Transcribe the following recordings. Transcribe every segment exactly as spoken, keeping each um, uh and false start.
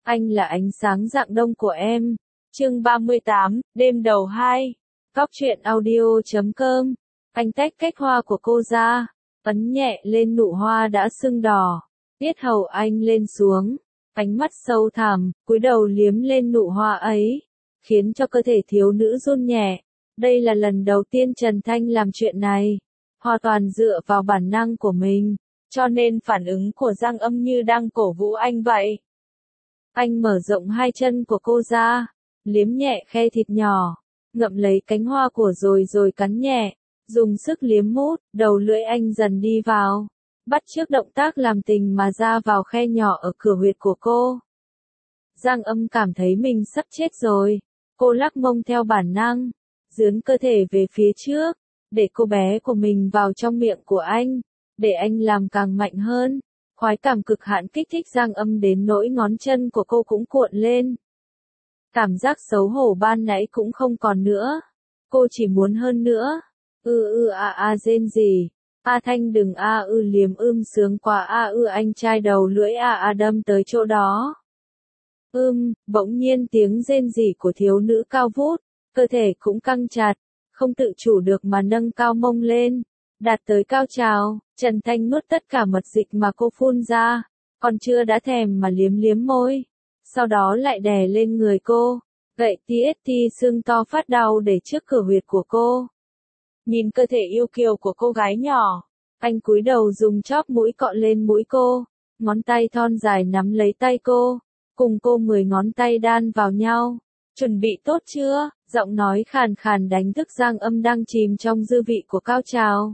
Anh là ánh sáng rạng đông của em. Chương ba mươi tám, đêm đầu hai. Cóc truyện audio chấm com. Anh tách cách hoa của cô ra, ấn nhẹ lên nụ hoa đã sưng đỏ. Tiết hầu anh lên xuống, ánh mắt sâu thẳm, cúi đầu liếm lên nụ hoa ấy, khiến cho cơ thể thiếu nữ run nhẹ. Đây là lần đầu tiên Trần Thanh làm chuyện này, hoàn toàn dựa vào bản năng của mình, cho nên phản ứng của Giang Âm như đang cổ vũ anh vậy. Anh mở rộng hai chân của cô ra, liếm nhẹ khe thịt nhỏ, ngậm lấy cánh hoa của rồi rồi cắn nhẹ, dùng sức liếm mút, đầu lưỡi anh dần đi vào, bắt chước động tác làm tình mà ra vào khe nhỏ ở cửa huyệt của cô. Giang Âm cảm thấy mình sắp chết rồi, cô lắc mông theo bản năng, dướn cơ thể về phía trước, để cô bé của mình vào trong miệng của anh, để anh làm càng mạnh hơn. Khoái cảm cực hạn kích thích Giang Âm đến nỗi ngón chân của cô cũng cuộn lên. Cảm giác xấu hổ ban nãy cũng không còn nữa. Cô chỉ muốn hơn nữa. Ư ư a a rên gì. A Thanh đừng a ư liếm ưm sướng quá a ư anh trai đầu lưỡi a a đâm tới chỗ đó. Ưm, bỗng nhiên tiếng rên rỉ của thiếu nữ cao vút, cơ thể cũng căng chặt, không tự chủ được mà nâng cao mông lên. Đạt tới cao trào, Trần Thanh nuốt tất cả mật dịch mà cô phun ra, còn chưa đã thèm mà liếm liếm môi. Sau đó lại đè lên người cô, gậy tê tê xương to phát đau để trước cửa huyệt của cô. Nhìn cơ thể yêu kiều của cô gái nhỏ, anh cúi đầu dùng chóp mũi cọ lên mũi cô, ngón tay thon dài nắm lấy tay cô, cùng cô mười ngón tay đan vào nhau. Chuẩn bị tốt chưa? Giọng nói khàn khàn đánh thức Giang Âm đang chìm trong dư vị của cao trào.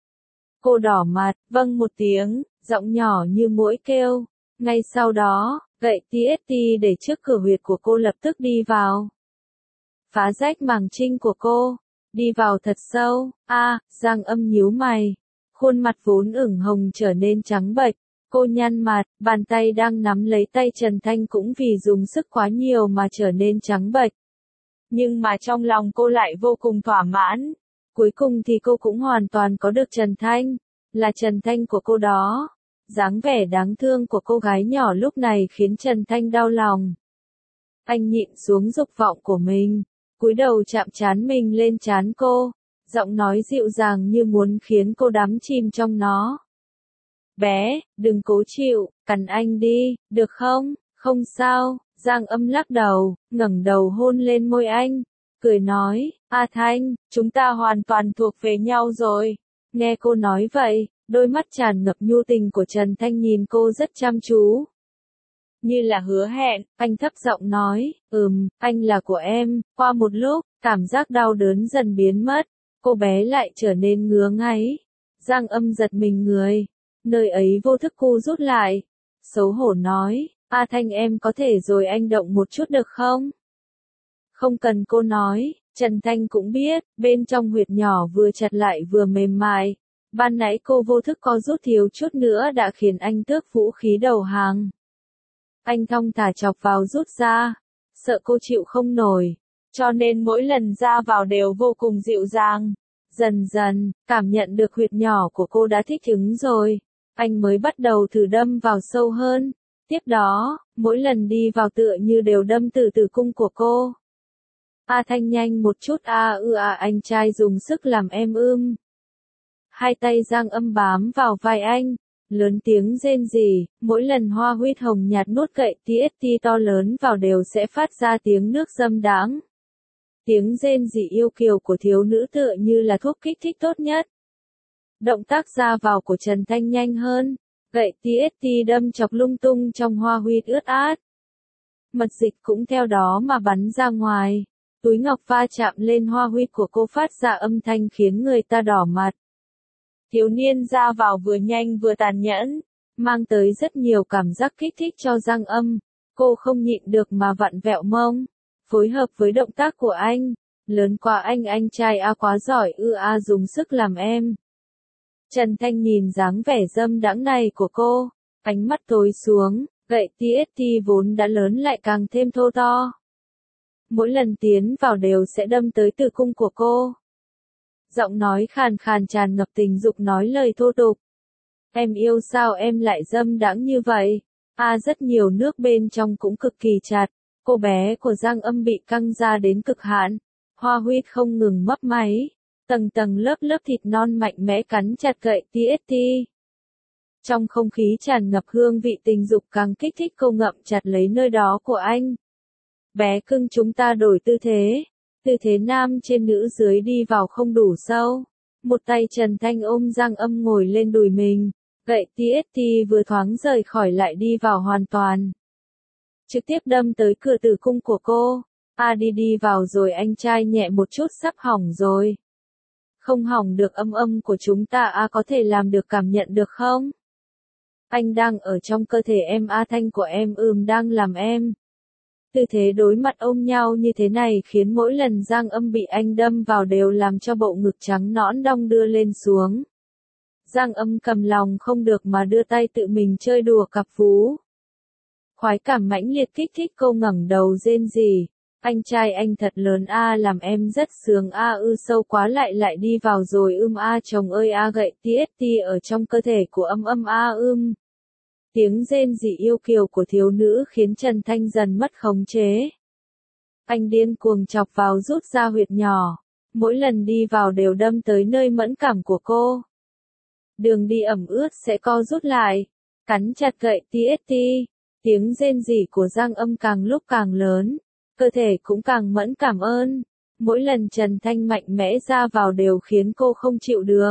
Cô đỏ mặt, vâng một tiếng, giọng nhỏ như muỗi kêu. Ngay sau đó, gậy tê tê để trước cửa huyệt của cô lập tức đi vào. Phá rách màng trinh của cô, đi vào thật sâu. A, à, Giang Âm nhíu mày, khuôn mặt vốn ửng hồng trở nên trắng bệch. Cô nhăn mặt, bàn tay đang nắm lấy tay Trần Thanh cũng vì dùng sức quá nhiều mà trở nên trắng bệch. Nhưng mà trong lòng cô lại vô cùng thỏa mãn. Cuối cùng thì cô cũng hoàn toàn có được Trần Thanh, là Trần Thanh của cô đó. Dáng vẻ đáng thương của cô gái nhỏ lúc này khiến Trần Thanh đau lòng. Anh nhịn xuống dục vọng của mình, cúi đầu chạm trán mình lên trán cô, giọng nói dịu dàng như muốn khiến cô đắm chìm trong nó. Bé, đừng cố chịu, cắn anh đi, được không? Không sao. Giang Âm lắc đầu, ngẩng đầu hôn lên môi anh, cười nói, A Thanh, chúng ta hoàn toàn thuộc về nhau rồi. Nghe cô nói vậy, đôi mắt tràn ngập nhu tình của Trần Thanh nhìn cô rất chăm chú. Như là hứa hẹn, anh thấp giọng nói, ừm, anh là của em. Qua một lúc, cảm giác đau đớn dần biến mất, cô bé lại trở nên ngứa ngáy. Giang Âm giật mình người, nơi ấy vô thức cu rút lại, xấu hổ nói. A Thanh em có thể rồi anh động một chút được không? Không cần cô nói, Trần Thanh cũng biết, bên trong huyệt nhỏ vừa chặt lại vừa mềm mại. Ban nãy cô vô thức co rút thiếu chút nữa đã khiến anh tước vũ khí đầu hàng. Anh thong thả chọc vào rút ra, sợ cô chịu không nổi, cho nên mỗi lần ra vào đều vô cùng dịu dàng. Dần dần, cảm nhận được huyệt nhỏ của cô đã thích ứng rồi, anh mới bắt đầu thử đâm vào sâu hơn. Tiếp đó, mỗi lần đi vào tựa như đều đâm từ tử cung của cô. A Thanh nhanh một chút a ư a anh trai dùng sức làm em ưm. Hai tay Giang Âm bám vào vai anh, lớn tiếng rên rỉ, mỗi lần hoa huyết hồng nhạt nuốt cậy tê tê to lớn vào đều sẽ phát ra tiếng nước dâm đãng. Tiếng rên rỉ yêu kiều của thiếu nữ tựa như là thuốc kích thích tốt nhất. Động tác ra vào của Trần Thanh nhanh hơn. Gậy tê tê đâm chọc lung tung trong hoa huyết ướt át. Mật dịch cũng theo đó mà bắn ra ngoài. Túi ngọc va chạm lên hoa huyết của cô phát ra âm thanh khiến người ta đỏ mặt. Thiếu niên ra vào vừa nhanh vừa tàn nhẫn, mang tới rất nhiều cảm giác kích thích cho Giang Âm. Cô không nhịn được mà vặn vẹo mông, phối hợp với động tác của anh. Lớn quá anh anh trai a quá giỏi ư a dùng sức làm em. Trần Thanh nhìn dáng vẻ dâm đãng này của cô, ánh mắt tối xuống, gậy tê tê vốn đã lớn lại càng thêm thô to. Mỗi lần tiến vào đều sẽ đâm tới tử cung của cô. Giọng nói khàn khàn tràn ngập tình dục nói lời thô tục. Em yêu sao em lại dâm đãng như vậy? A rất nhiều nước bên trong cũng cực kỳ chặt, cô bé của Giang Âm bị căng ra đến cực hạn, hoa huyết không ngừng mấp máy, tầng tầng lớp lớp thịt non mạnh mẽ cắn chặt gậy tê ét tê. Trong không khí tràn ngập hương vị tình dục càng kích thích cô ngậm chặt lấy nơi đó của anh. Bé cưng chúng ta đổi tư thế, tư thế nam trên nữ dưới đi vào không đủ sâu. Một tay Trần Thanh ôm Giang Âm ngồi lên đùi mình, gậy tê ét tê vừa thoáng rời khỏi lại đi vào hoàn toàn. Trực tiếp đâm tới cửa tử cung của cô. A đi đi vào rồi anh trai nhẹ một chút sắp hỏng rồi. Không hỏng được âm âm của chúng ta A có thể làm được cảm nhận được không? Anh đang ở trong cơ thể em A thanh của em ừm đang làm em. Tư thế đối mặt ôm nhau như thế này khiến mỗi lần Giang Âm bị anh đâm vào đều làm cho bộ ngực trắng nõn đong đưa lên xuống. Giang Âm cầm lòng không được mà đưa tay tự mình chơi đùa cặp vú. Khoái cảm mãnh liệt kích thích cô ngẩng đầu rên rỉ. Anh trai anh thật lớn A làm em rất sướng A ư sâu quá lại lại đi vào rồi ưm A chồng ơi A gậy tê ét tê ở trong cơ thể của âm âm A ưm. Tiếng rên rỉ yêu kiều của thiếu nữ khiến Trần Thanh dần mất khống chế. Anh điên cuồng chọc vào rút ra huyệt nhỏ, mỗi lần đi vào đều đâm tới nơi mẫn cảm của cô. Đường đi ẩm ướt sẽ co rút lại, cắn chặt gậy tê ét tê, tiếng rên rỉ của Giang Âm càng lúc càng lớn, cơ thể cũng càng mẫn cảm ơn. Mỗi lần Trần Thanh mạnh mẽ ra vào đều khiến cô không chịu được.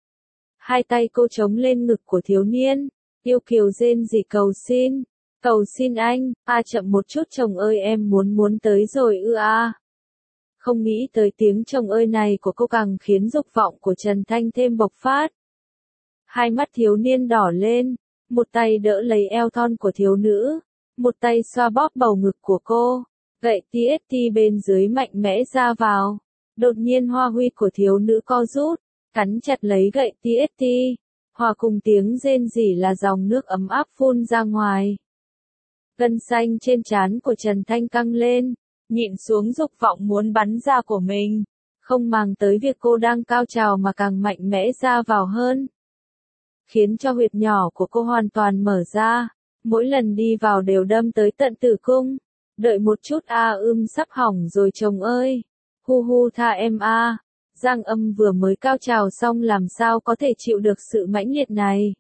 Hai tay cô chống lên ngực của thiếu niên, yêu kiều rên rỉ cầu xin, cầu xin anh, A chậm một chút chồng ơi em muốn muốn tới rồi ư A. Không nghĩ tới tiếng chồng ơi này của cô càng khiến dục vọng của Trần Thanh thêm bộc phát. Hai mắt thiếu niên đỏ lên, một tay đỡ lấy eo thon của thiếu nữ, một tay xoa bóp bầu ngực của cô, gậy tê ét tê bên dưới mạnh mẽ ra vào. Đột nhiên hoa huy của thiếu nữ co rút, cắn chặt lấy gậy tê ét tê, hòa cùng tiếng rên rỉ là dòng nước ấm áp phun ra ngoài. Gân xanh trên trán của Trần Thanh căng lên, nhịn xuống dục vọng muốn bắn ra của mình, không màng tới việc cô đang cao trào mà càng mạnh mẽ ra vào hơn. Khiến cho huyệt nhỏ của cô hoàn toàn mở ra, mỗi lần đi vào đều đâm tới tận tử cung. Đợi một chút A ưm sắp hỏng rồi chồng ơi. Hu hu tha em A. Giang Âm vừa mới cao trào xong làm sao có thể chịu được sự mãnh liệt này.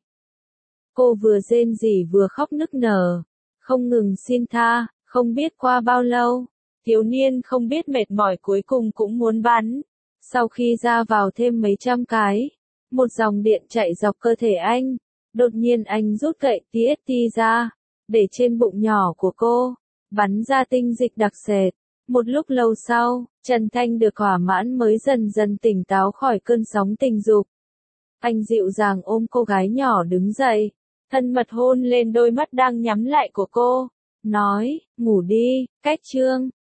Cô vừa rên rỉ vừa khóc nức nở, không ngừng xin tha, không biết qua bao lâu, thiếu niên không biết mệt mỏi cuối cùng cũng muốn bắn. Sau khi ra vào thêm mấy trăm cái, một dòng điện chạy dọc cơ thể anh, đột nhiên anh rút gậy tê ét tê ra, để trên bụng nhỏ của cô, bắn ra tinh dịch đặc sệt. Một lúc lâu sau, Trần Thanh được thỏa mãn mới dần dần tỉnh táo khỏi cơn sóng tình dục. Anh dịu dàng ôm cô gái nhỏ đứng dậy, thân mật hôn lên đôi mắt đang nhắm lại của cô, nói, ngủ đi, cách chương.